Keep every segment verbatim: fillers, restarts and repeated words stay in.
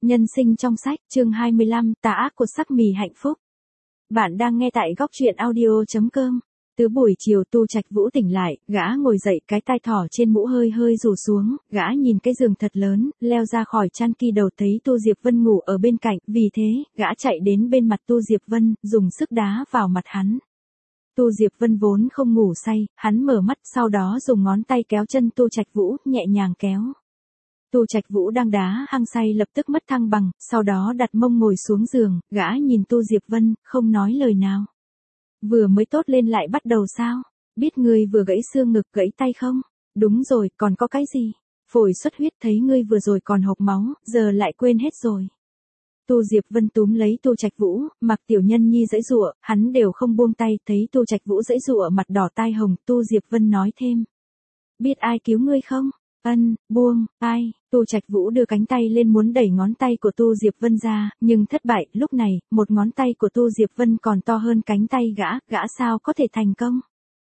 Nhân sinh trong sách, chương hai mươi lăm, tà ác của sắc mì hạnh phúc. Bạn đang nghe tại góc truyện audio chấm com. Từ buổi chiều Tu Trạch Vũ tỉnh lại, gã ngồi dậy, cái tai thỏ trên mũ hơi hơi rủ xuống, gã nhìn cái giường thật lớn, leo ra khỏi chăn kỳ đầu thấy Tu Diệp Vân ngủ ở bên cạnh, vì thế, gã chạy đến bên mặt Tu Diệp Vân, dùng sức đá vào mặt hắn. Tu Diệp Vân vốn không ngủ say, hắn mở mắt, sau đó dùng ngón tay kéo chân Tu Trạch Vũ, nhẹ nhàng kéo. Tu Trạch Vũ đang đá hăng say lập tức mất thăng bằng, sau đó đặt mông ngồi xuống giường, gã nhìn Tu Diệp Vân, không nói lời nào. Vừa mới tốt lên lại bắt đầu sao? Biết ngươi vừa gãy xương ngực gãy tay không? Đúng rồi, còn có cái gì? Phổi xuất huyết thấy ngươi vừa rồi còn hộc máu, giờ lại quên hết rồi. Tu Diệp Vân túm lấy Tu Trạch Vũ, mặc Tiểu Nhân Nhi giãy giụa, hắn đều không buông tay, thấy Tu Trạch Vũ giãy giụa mặt đỏ tai hồng, Tu Diệp Vân nói thêm. Biết ai cứu ngươi không? Ân, buông, ai, Tu Trạch Vũ đưa cánh tay lên muốn đẩy ngón tay của Tu Diệp Vân ra, nhưng thất bại, lúc này, một ngón tay của Tu Diệp Vân còn to hơn cánh tay gã, gã sao có thể thành công?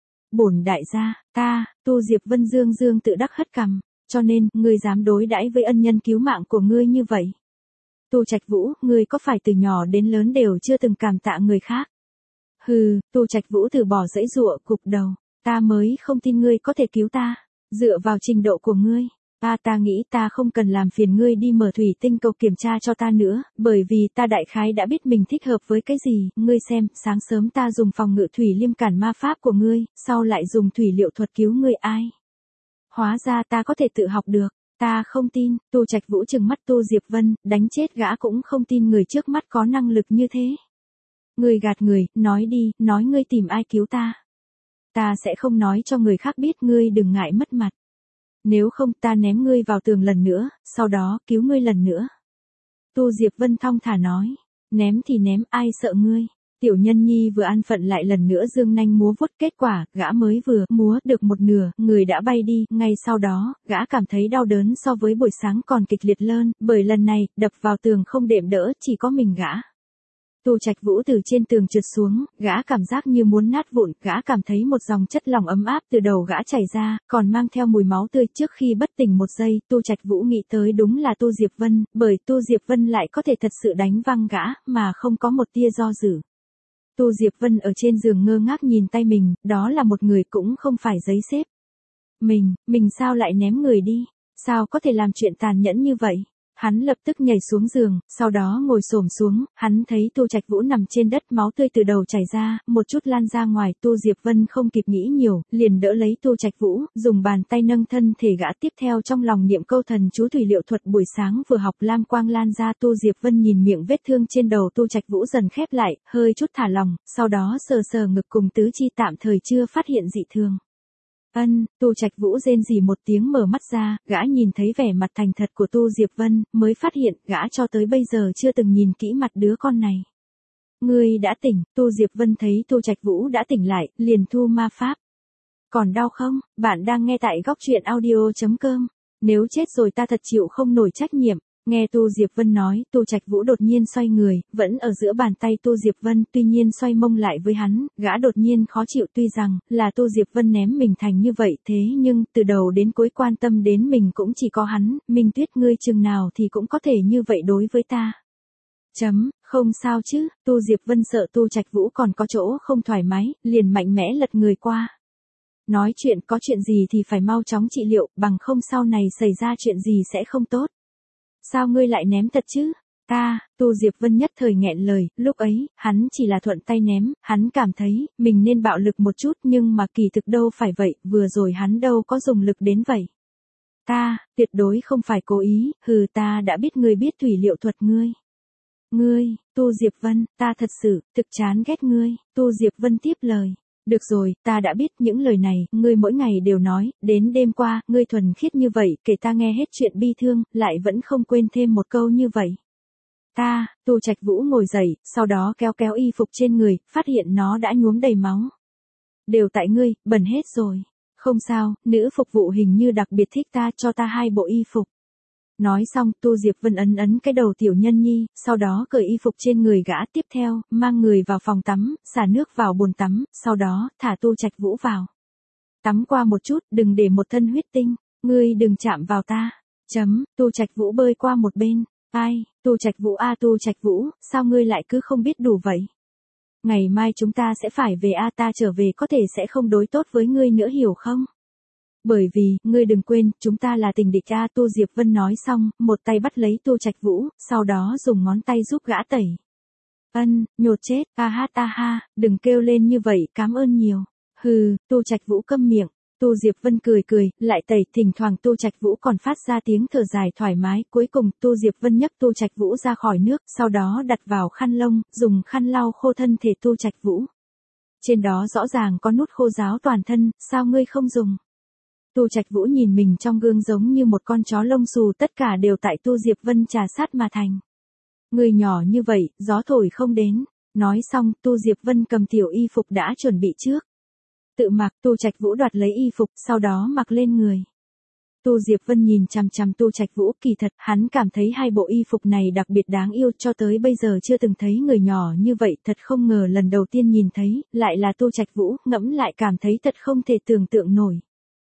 Bổn đại gia, ta, Tu Diệp Vân dương dương tự đắc hất cằm, cho nên, ngươi dám đối đãi với ân nhân cứu mạng của ngươi như vậy. Tu Trạch Vũ, ngươi có phải từ nhỏ đến lớn đều chưa từng cảm tạ người khác? Hừ, Tu Trạch Vũ từ bỏ giãy giụa, cụp đầu, ta mới không tin ngươi có thể cứu ta. Dựa vào trình độ của ngươi, ta ta nghĩ ta không cần làm phiền ngươi đi mở thủy tinh cầu kiểm tra cho ta nữa, bởi vì ta đại khái đã biết mình thích hợp với cái gì, ngươi xem, sáng sớm ta dùng phòng ngự thủy liêm cản ma pháp của ngươi, sau lại dùng thủy liệu thuật cứu ngươi ai. Hóa ra ta có thể tự học được, ta không tin, Tu Trạch Vũ trừng mắt Tu Diệp Vân, đánh chết gã cũng không tin người trước mắt có năng lực như thế. Ngươi gạt người, nói đi, nói ngươi tìm ai cứu ta. Ta sẽ không nói cho người khác biết, ngươi đừng ngại mất mặt. Nếu không ta ném ngươi vào tường lần nữa, sau đó cứu ngươi lần nữa. Tu Diệp Vân thong thả nói, ném thì ném, ai sợ ngươi. Tiểu Nhân Nhi vừa an phận lại lần nữa dương nanh múa vuốt, kết quả, gã mới vừa múa được một nửa, người đã bay đi, ngay sau đó, gã cảm thấy đau đớn so với buổi sáng còn kịch liệt hơn, bởi lần này, đập vào tường không đệm đỡ, chỉ có mình gã. Tu Trạch Vũ từ trên tường trượt xuống, gã cảm giác như muốn nát vụn, gã cảm thấy một dòng chất lỏng ấm áp từ đầu gã chảy ra, còn mang theo mùi máu tươi. Trước khi bất tỉnh một giây, Tu Trạch Vũ nghĩ tới đúng là Tu Diệp Vân, bởi Tu Diệp Vân lại có thể thật sự đánh văng gã, mà không có một tia do dự. Tu Diệp Vân ở trên giường ngơ ngác nhìn tay mình, đó là một người cũng không phải giấy xếp. Mình, mình sao lại ném người đi? Sao có thể làm chuyện tàn nhẫn như vậy? Hắn lập tức nhảy xuống giường, sau đó ngồi xổm xuống, hắn thấy Tu Trạch Vũ nằm trên đất, máu tươi từ đầu chảy ra, một chút lan ra ngoài, Tu Diệp Vân không kịp nghĩ nhiều, liền đỡ lấy Tu Trạch Vũ, dùng bàn tay nâng thân thể gã, tiếp theo trong lòng niệm câu thần chú thủy liệu thuật buổi sáng vừa học, lam quang lan ra. Tu Diệp Vân nhìn miệng vết thương trên đầu Tu Trạch Vũ dần khép lại, hơi chút thả lòng, sau đó sờ sờ ngực cùng tứ chi, tạm thời chưa phát hiện dị thường. Ân, Tu Trạch Vũ rên rỉ một tiếng mở mắt ra, gã nhìn thấy vẻ mặt thành thật của Tu Diệp Vân, mới phát hiện gã cho tới bây giờ chưa từng nhìn kỹ mặt đứa con này. Ngươi đã tỉnh, Tu Diệp Vân thấy Tu Trạch Vũ đã tỉnh lại, liền thu ma pháp. Còn đau không? Bạn đang nghe tại góc truyện audio chấm com. Nếu chết rồi ta thật chịu không nổi trách nhiệm. Nghe Tu Diệp Vân nói, Tu Trạch Vũ đột nhiên xoay người, vẫn ở giữa bàn tay Tu Diệp Vân, tuy nhiên xoay mông lại với hắn, gã đột nhiên khó chịu, tuy rằng, là Tu Diệp Vân ném mình thành như vậy, thế nhưng, từ đầu đến cuối quan tâm đến mình cũng chỉ có hắn, Minh Tuyết ngươi chừng nào thì cũng có thể như vậy đối với ta. Chấm, không sao chứ, Tu Diệp Vân sợ Tu Trạch Vũ còn có chỗ không thoải mái, liền mạnh mẽ lật người qua. Nói chuyện có chuyện gì thì phải mau chóng trị liệu, bằng không sau này xảy ra chuyện gì sẽ không tốt. Sao ngươi lại ném thật chứ? Ta, Tu Diệp Vân nhất thời nghẹn lời, lúc ấy, hắn chỉ là thuận tay ném, hắn cảm thấy, mình nên bạo lực một chút nhưng mà kỳ thực đâu phải vậy, vừa rồi hắn đâu có dùng lực đến vậy. Ta, tuyệt đối không phải cố ý, hừ ta đã biết ngươi biết thủy liệu thuật ngươi. Ngươi, Tu Diệp Vân, ta thật sự, thực chán ghét ngươi, Tu Diệp Vân tiếp lời. Được rồi, ta đã biết những lời này, ngươi mỗi ngày đều nói, đến đêm qua, ngươi thuần khiết như vậy, kể ta nghe hết chuyện bi thương, lại vẫn không quên thêm một câu như vậy. Ta, Tu Trạch Vũ ngồi dậy, sau đó kéo kéo y phục trên người, phát hiện nó đã nhuốm đầy máu. Đều tại ngươi, bẩn hết rồi. Không sao, nữ phục vụ hình như đặc biệt thích ta, cho ta hai bộ y phục. Nói xong, Tu Diệp Vân ấn ấn cái đầu Tiểu Nhân Nhi, sau đó cởi y phục trên người gã, tiếp theo, mang người vào phòng tắm, xả nước vào bồn tắm, sau đó, thả Tu Trạch Vũ vào. Tắm qua một chút, đừng để một thân huyết tinh, ngươi đừng chạm vào ta. Chấm, Tu Trạch Vũ bơi qua một bên. Ai, Tu Trạch Vũ a Tu Trạch Vũ, sao ngươi lại cứ không biết đủ vậy? Ngày mai chúng ta sẽ phải về a ta trở về có thể sẽ không đối tốt với ngươi nữa hiểu không? Bởi vì, ngươi đừng quên, chúng ta là tình địch a Tu Diệp Vân nói xong, một tay bắt lấy Tu Trạch Vũ, sau đó dùng ngón tay giúp gã tẩy. Ân, nhột chết, a ha ta ha, đừng kêu lên như vậy, cảm ơn nhiều. Hừ, Tu Trạch Vũ câm miệng. Tu Diệp Vân cười cười, lại tẩy, thỉnh thoảng Tu Trạch Vũ còn phát ra tiếng thở dài thoải mái, cuối cùng Tu Diệp Vân nhấc Tu Trạch Vũ ra khỏi nước, sau đó đặt vào khăn lông, dùng khăn lau khô thân thể Tu Trạch Vũ. Trên đó rõ ràng có nút khô ráo toàn thân, sao ngươi không dùng? Tu Trạch Vũ nhìn mình trong gương giống như một con chó lông xù, tất cả đều tại Tu Diệp Vân trà sát mà thành. Người nhỏ như vậy, gió thổi không đến. Nói xong, Tu Diệp Vân cầm tiểu y phục đã chuẩn bị trước. Tự mặc, Tu Trạch Vũ đoạt lấy y phục, sau đó mặc lên người. Tu Diệp Vân nhìn chằm chằm Tu Trạch Vũ, kỳ thật, hắn cảm thấy hai bộ y phục này đặc biệt đáng yêu, cho tới bây giờ chưa từng thấy người nhỏ như vậy, thật không ngờ lần đầu tiên nhìn thấy, lại là Tu Trạch Vũ, ngẫm lại cảm thấy thật không thể tưởng tượng nổi.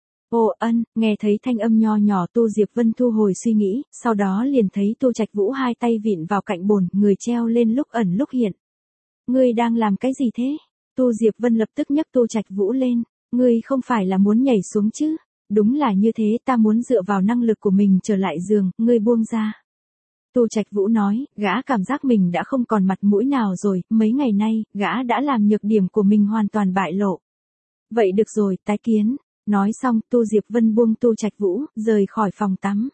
Ồ ân, nghe thấy thanh âm nho nhỏ Tu Diệp Vân thu hồi suy nghĩ, sau đó liền thấy Tu Trạch Vũ hai tay vịn vào cạnh bồn, người treo lên lúc ẩn lúc hiện. Ngươi đang làm cái gì thế? Tu Diệp Vân lập tức nhấc Tu Trạch Vũ lên, ngươi không phải là muốn nhảy xuống chứ? Đúng là như thế, ta muốn dựa vào năng lực của mình trở lại giường, ngươi buông ra. Tu Trạch Vũ nói, gã cảm giác mình đã không còn mặt mũi nào rồi, mấy ngày nay, gã đã làm nhược điểm của mình hoàn toàn bại lộ. Vậy được rồi, tái kiến. Nói xong, Tu Diệp Vân buông Tu Trạch Vũ, rời khỏi phòng tắm.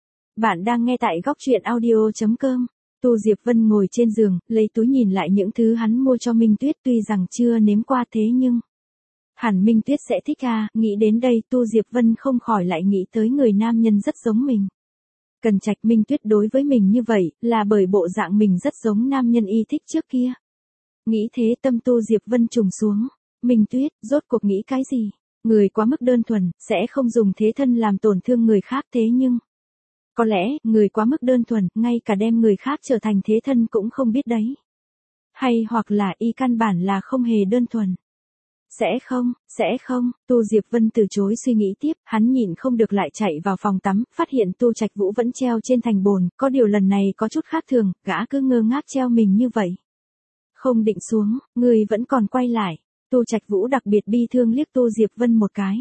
Bạn đang nghe tại góc truyện audio chấm com. Tu Diệp Vân ngồi trên giường, lấy túi nhìn lại những thứ hắn mua cho Minh Tuyết, tuy rằng chưa nếm qua thế nhưng hẳn Minh Tuyết sẽ thích à, nghĩ đến đây Tu Diệp Vân không khỏi lại nghĩ tới người nam nhân rất giống mình. Cần Trạch Minh Tuyết đối với mình như vậy, là bởi bộ dạng mình rất giống nam nhân y thích trước kia. Nghĩ thế tâm Tu Diệp Vân trùng xuống. Minh Tuyết, rốt cuộc nghĩ cái gì? Người quá mức đơn thuần, sẽ không dùng thế thân làm tổn thương người khác thế nhưng có lẽ, người quá mức đơn thuần, ngay cả đem người khác trở thành thế thân cũng không biết đấy. Hay hoặc là y căn bản là không hề đơn thuần. Sẽ không, sẽ không, Tu Diệp Vân từ chối suy nghĩ tiếp, hắn nhìn không được lại chạy vào phòng tắm, phát hiện Tu Trạch Vũ vẫn treo trên thành bồn, có điều lần này có chút khác thường, gã cứ ngơ ngác treo mình như vậy. Không định xuống, người vẫn còn quay lại. Tu Trạch Vũ đặc biệt bi thương liếc Tu Diệp Vân một cái.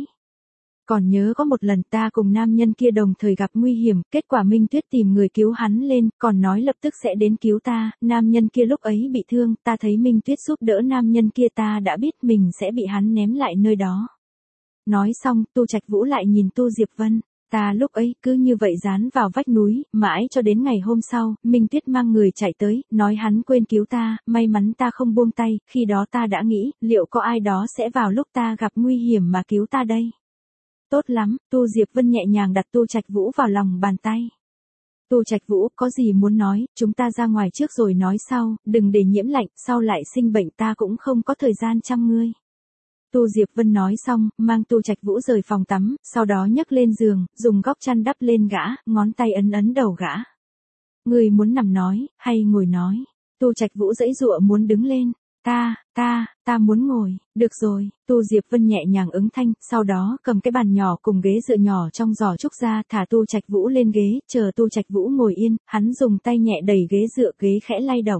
Còn nhớ có một lần ta cùng nam nhân kia đồng thời gặp nguy hiểm, kết quả Minh Tuyết tìm người cứu hắn lên, còn nói lập tức sẽ đến cứu ta, nam nhân kia lúc ấy bị thương, ta thấy Minh Tuyết giúp đỡ nam nhân kia ta đã biết mình sẽ bị hắn ném lại nơi đó. Nói xong, Tu Trạch Vũ lại nhìn Tu Diệp Vân, ta lúc ấy cứ như vậy dán vào vách núi, mãi cho đến ngày hôm sau, Minh Tuyết mang người chạy tới, nói hắn quên cứu ta, may mắn ta không buông tay, khi đó ta đã nghĩ, liệu có ai đó sẽ vào lúc ta gặp nguy hiểm mà cứu ta đây. Tốt lắm, Tu Diệp Vân nhẹ nhàng đặt Tu Trạch Vũ vào lòng bàn tay. Tu Trạch Vũ, có gì muốn nói, chúng ta ra ngoài trước rồi nói sau, đừng để nhiễm lạnh, sau lại sinh bệnh ta cũng không có thời gian chăm ngươi. Tu Diệp Vân nói xong, mang Tu Trạch Vũ rời phòng tắm, sau đó nhấc lên giường, dùng góc chăn đắp lên gã, ngón tay ấn ấn đầu gã. Ngươi muốn nằm nói, hay ngồi nói? Tu Trạch Vũ giãy giụa muốn đứng lên. Ta, ta, ta muốn ngồi, được rồi, Tu Diệp Vân nhẹ nhàng ứng thanh, sau đó cầm cái bàn nhỏ cùng ghế dựa nhỏ trong giỏ trúc ra, thả Tu Trạch Vũ lên ghế, chờ Tu Trạch Vũ ngồi yên, hắn dùng tay nhẹ đẩy ghế dựa, ghế khẽ lay động.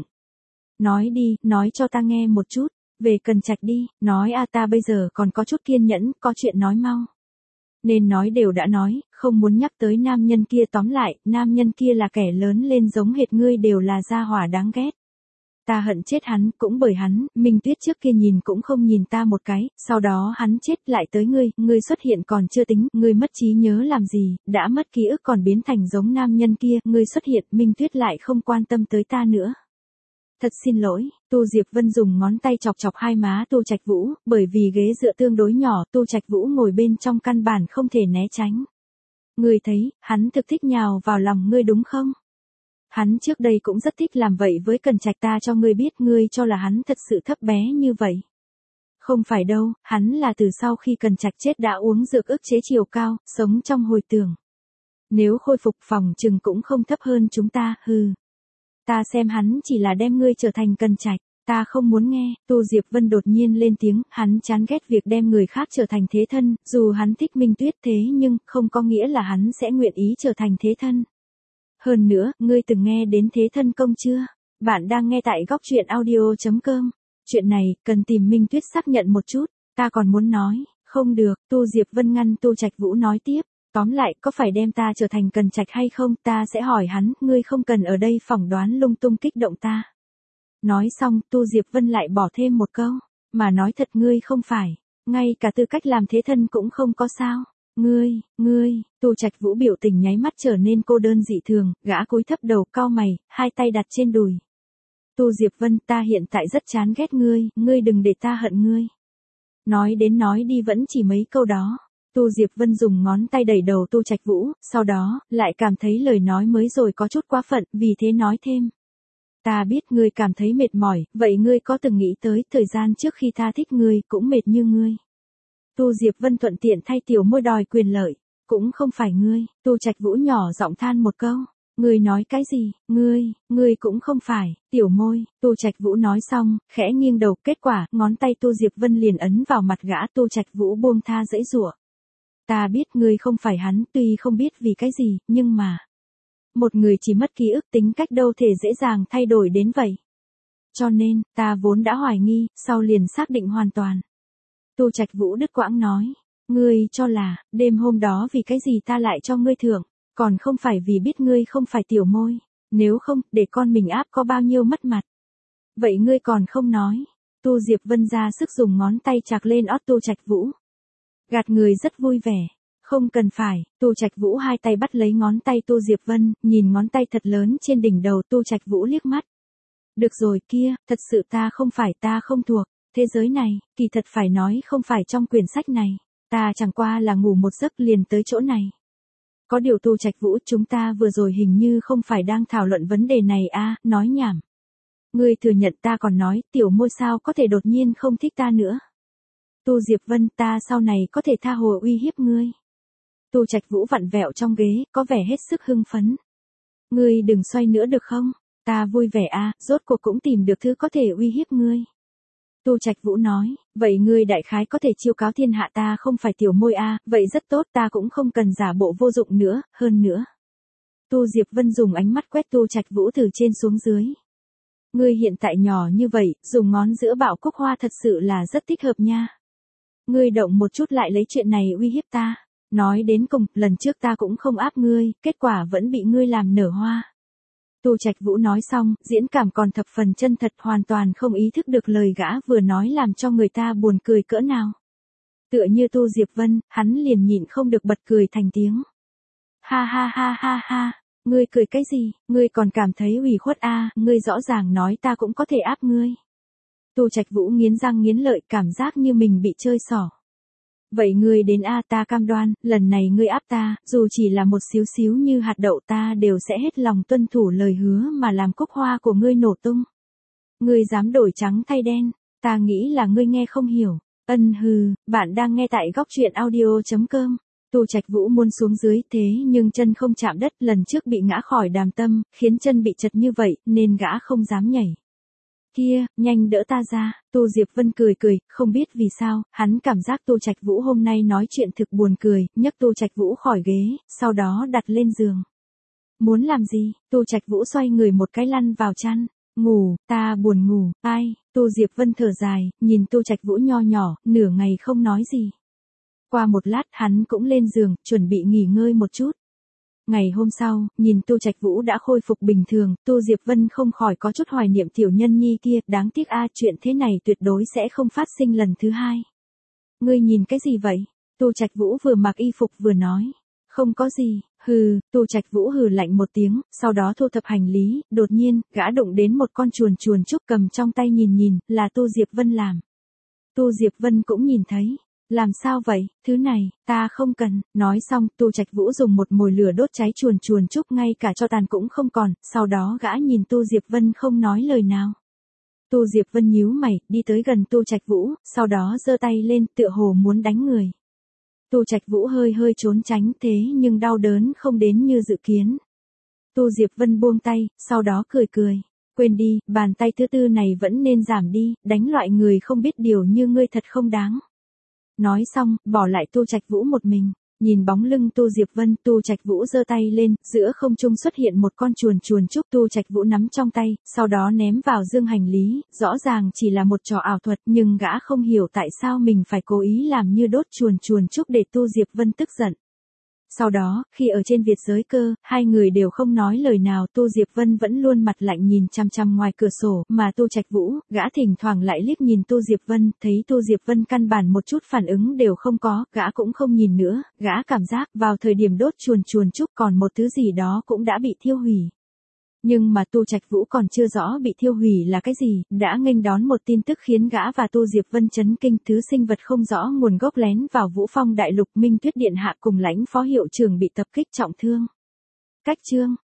Nói đi, nói cho ta nghe một chút, về Cần Trạch đi, nói a ta bây giờ còn có chút kiên nhẫn, có chuyện nói mau. Nên nói đều đã nói, không muốn nhắc tới nam nhân kia, tóm lại, nam nhân kia là kẻ lớn lên giống hệt ngươi, đều là gia hỏa đáng ghét. Ta hận chết hắn, cũng bởi hắn, Minh Tuyết trước kia nhìn cũng không nhìn ta một cái, sau đó hắn chết lại tới ngươi, ngươi xuất hiện còn chưa tính, ngươi mất trí nhớ làm gì, đã mất ký ức còn biến thành giống nam nhân kia, ngươi xuất hiện, Minh Tuyết lại không quan tâm tới ta nữa. Thật xin lỗi, Tu Diệp Vân dùng ngón tay chọc chọc hai má Tu Trạch Vũ, bởi vì ghế dựa tương đối nhỏ, Tu Trạch Vũ ngồi bên trong căn bản không thể né tránh. Ngươi thấy, hắn thực thích nhào vào lòng ngươi đúng không? Hắn trước đây cũng rất thích làm vậy với Cần Trạch, ta cho ngươi biết, ngươi cho là hắn thật sự thấp bé như vậy. Không phải đâu, hắn là từ sau khi Cần Trạch chết đã uống dược ức chế chiều cao, sống trong hồi tưởng. Nếu khôi phục phòng chừng cũng không thấp hơn chúng ta, hừ. Ta xem hắn chỉ là đem ngươi trở thành Cần Trạch, ta không muốn nghe. Tu Diệp Vân đột nhiên lên tiếng, hắn chán ghét việc đem người khác trở thành thế thân, dù hắn thích Minh Tuyết thế nhưng không có nghĩa là hắn sẽ nguyện ý trở thành thế thân. Hơn nữa, ngươi từng nghe đến thế thân công chưa? Bạn đang nghe tại góc truyện audio.com. Chuyện này, cần tìm Minh Tuyết xác nhận một chút, ta còn muốn nói, không được, Tu Diệp Vân ngăn Tu Trạch Vũ nói tiếp. Tóm lại, có phải đem ta trở thành Cần Trạch hay không, ta sẽ hỏi hắn, ngươi không cần ở đây phỏng đoán lung tung kích động ta. Nói xong, Tu Diệp Vân lại bỏ thêm một câu, mà nói thật ngươi không phải, ngay cả tư cách làm thế thân cũng không có sao. Ngươi, ngươi, Tu Trạch Vũ biểu tình nháy mắt trở nên cô đơn dị thường, gã cúi thấp đầu cau mày, hai tay đặt trên đùi. Tu Diệp Vân, ta hiện tại rất chán ghét ngươi, ngươi đừng để ta hận ngươi. Nói đến nói đi vẫn chỉ mấy câu đó. Tu Diệp Vân dùng ngón tay đẩy đầu Tu Trạch Vũ, sau đó, lại cảm thấy lời nói mới rồi có chút quá phận, vì thế nói thêm. Ta biết ngươi cảm thấy mệt mỏi, vậy ngươi có từng nghĩ tới thời gian trước khi ta thích ngươi cũng mệt như ngươi. Tu Diệp Vân thuận tiện thay tiểu môi đòi quyền lợi, cũng không phải ngươi, Tu Trạch Vũ nhỏ giọng than một câu. Ngươi nói cái gì, ngươi, ngươi cũng không phải, tiểu môi, Tu Trạch Vũ nói xong, khẽ nghiêng đầu, kết quả, ngón tay Tu Diệp Vân liền ấn vào mặt gã. Tu Trạch Vũ buông tha giãy giụa. Ta biết ngươi không phải hắn, tuy không biết vì cái gì, nhưng mà... Một người chỉ mất ký ức tính cách đâu thể dễ dàng thay đổi đến vậy. Cho nên, ta vốn đã hoài nghi, sau liền xác định hoàn toàn. Tu Trạch Vũ đứt quãng nói, ngươi cho là, đêm hôm đó vì cái gì ta lại cho ngươi thưởng, còn không phải vì biết ngươi không phải tiểu môi, nếu không, để con mình áp có bao nhiêu mất mặt. Vậy ngươi còn không nói, Tu Diệp Vân ra sức dùng ngón tay chạc lên ót Tu Trạch Vũ. Gạt người rất vui vẻ. Không cần phải, Tu Trạch Vũ hai tay bắt lấy ngón tay Tu Diệp Vân, nhìn ngón tay thật lớn trên đỉnh đầu Tu Trạch Vũ liếc mắt. Được rồi kia, thật sự ta không phải, ta không thuộc, thế giới này, kỳ thật phải nói không phải trong quyển sách này, ta chẳng qua là ngủ một giấc liền tới chỗ này. Có điều Tu Trạch Vũ, chúng ta vừa rồi hình như không phải đang thảo luận vấn đề này à, nói nhảm. Ngươi thừa nhận ta còn nói, tiểu môi sao có thể đột nhiên không thích ta nữa. Tu Diệp Vân, ta sau này có thể tha hồ uy hiếp ngươi. Tu Trạch Vũ vặn vẹo trong ghế, có vẻ hết sức hưng phấn. Ngươi đừng xoay nữa được không? Ta vui vẻ à, rốt cuộc cũng tìm được thứ có thể uy hiếp ngươi. Tu Trạch Vũ nói, vậy ngươi đại khái có thể chiêu cáo thiên hạ ta không phải tiểu môi à, vậy rất tốt, ta cũng không cần giả bộ vô dụng nữa, hơn nữa. Tu Diệp Vân dùng ánh mắt quét Tu Trạch Vũ từ trên xuống dưới. Ngươi hiện tại nhỏ như vậy, dùng ngón giữa bạo cúc hoa thật sự là rất thích hợp nha. Ngươi động một chút lại lấy chuyện này uy hiếp ta. Nói đến cùng, lần trước ta cũng không áp ngươi, kết quả vẫn bị ngươi làm nở hoa. Tu Trạch Vũ nói xong, diễn cảm còn thập phần chân thật, hoàn toàn không ý thức được lời gã vừa nói làm cho người ta buồn cười cỡ nào. Tựa như Tu Diệp Vân, hắn liền nhịn không được bật cười thành tiếng. Ha ha ha ha ha, ngươi cười cái gì, ngươi còn cảm thấy ủy khuất à, ngươi rõ ràng nói ta cũng có thể áp ngươi. Tu Trạch Vũ nghiến răng nghiến lợi, cảm giác như mình bị chơi xỏ. Vậy ngươi đến a, ta cam đoan, lần này ngươi áp ta, dù chỉ là một xíu xíu như hạt đậu, ta đều sẽ hết lòng tuân thủ lời hứa mà làm cúc hoa của ngươi nổ tung. Ngươi dám đổi trắng thay đen, ta nghĩ là ngươi nghe không hiểu. Ân hừ, bạn đang nghe tại góc truyện audio.com. Tu Trạch Vũ muốn xuống dưới thế nhưng chân không chạm đất, lần trước bị ngã khỏi đàm tâm, khiến chân bị chật như vậy, nên gã không dám nhảy. Kia, nhanh đỡ ta ra, Tu Diệp Vân cười cười, không biết vì sao, hắn cảm giác Tu Trạch Vũ hôm nay nói chuyện thực buồn cười, nhấc Tu Trạch Vũ khỏi ghế, sau đó đặt lên giường. Muốn làm gì? Tu Trạch Vũ xoay người một cái lăn vào chăn, ngủ, ta buồn ngủ, ai? Tu Diệp Vân thở dài, nhìn Tu Trạch Vũ nho nhỏ, nửa ngày không nói gì. Qua một lát hắn cũng lên giường, chuẩn bị nghỉ ngơi một chút. Ngày hôm sau, nhìn Tu Trạch Vũ đã khôi phục bình thường, Tu Diệp Vân không khỏi có chút hoài niệm tiểu nhân nhi kia, đáng tiếc a, chuyện thế này tuyệt đối sẽ không phát sinh lần thứ hai. Ngươi nhìn cái gì vậy? Tu Trạch Vũ vừa mặc y phục vừa nói. Không có gì, hừ, Tu Trạch Vũ hừ lạnh một tiếng, sau đó thu thập hành lý, đột nhiên, gã đụng đến một con chuồn chuồn trúc cầm trong tay nhìn nhìn, là Tu Diệp Vân làm. Tu Diệp Vân cũng nhìn thấy. Làm sao vậy, thứ này, ta không cần, nói xong, Tu Trạch Vũ dùng một mồi lửa đốt cháy chuồn chuồn trúc ngay cả cho tàn cũng không còn, sau đó gã nhìn Tu Diệp Vân không nói lời nào. Tu Diệp Vân nhíu mày, đi tới gần Tu Trạch Vũ, sau đó giơ tay lên, tựa hồ muốn đánh người. Tu Trạch Vũ hơi hơi trốn tránh thế nhưng đau đớn không đến như dự kiến. Tu Diệp Vân buông tay, sau đó cười cười. Quên đi, bàn tay thứ tư này vẫn nên giảm đi, đánh loại người không biết điều như ngươi thật không đáng. Nói xong, bỏ lại Tu Trạch Vũ một mình, Nhìn bóng lưng Tu Diệp Vân, Tu Trạch Vũ giơ tay lên, giữa không trung xuất hiện một con chuồn chuồn trúc Tu Trạch Vũ nắm trong tay, sau đó ném vào dương hành lý, rõ ràng chỉ là một trò ảo thuật nhưng gã không hiểu tại sao mình phải cố ý làm như đốt chuồn chuồn trúc để Tu Diệp Vân tức giận. Sau đó, khi ở trên Việt giới cơ, hai người đều không nói lời nào, Tu Diệp Vân vẫn luôn mặt lạnh nhìn chằm chằm ngoài cửa sổ, mà Tu Trạch Vũ, gã thỉnh thoảng lại liếc nhìn Tu Diệp Vân, thấy Tu Diệp Vân căn bản một chút phản ứng đều không có, gã cũng không nhìn nữa, gã cảm giác vào thời điểm đốt chuồn chuồn trúc còn một thứ gì đó cũng đã bị thiêu hủy. Nhưng mà Tu Trạch Vũ còn chưa rõ bị thiêu hủy là cái gì, đã nghênh đón một tin tức khiến gã và Tu Diệp Vân chấn kinh, thứ sinh vật không rõ nguồn gốc lén vào Vũ Phong đại lục, Minh Tuyết điện hạ cùng Lãnh phó hiệu trưởng bị tập kích trọng thương. Cách chương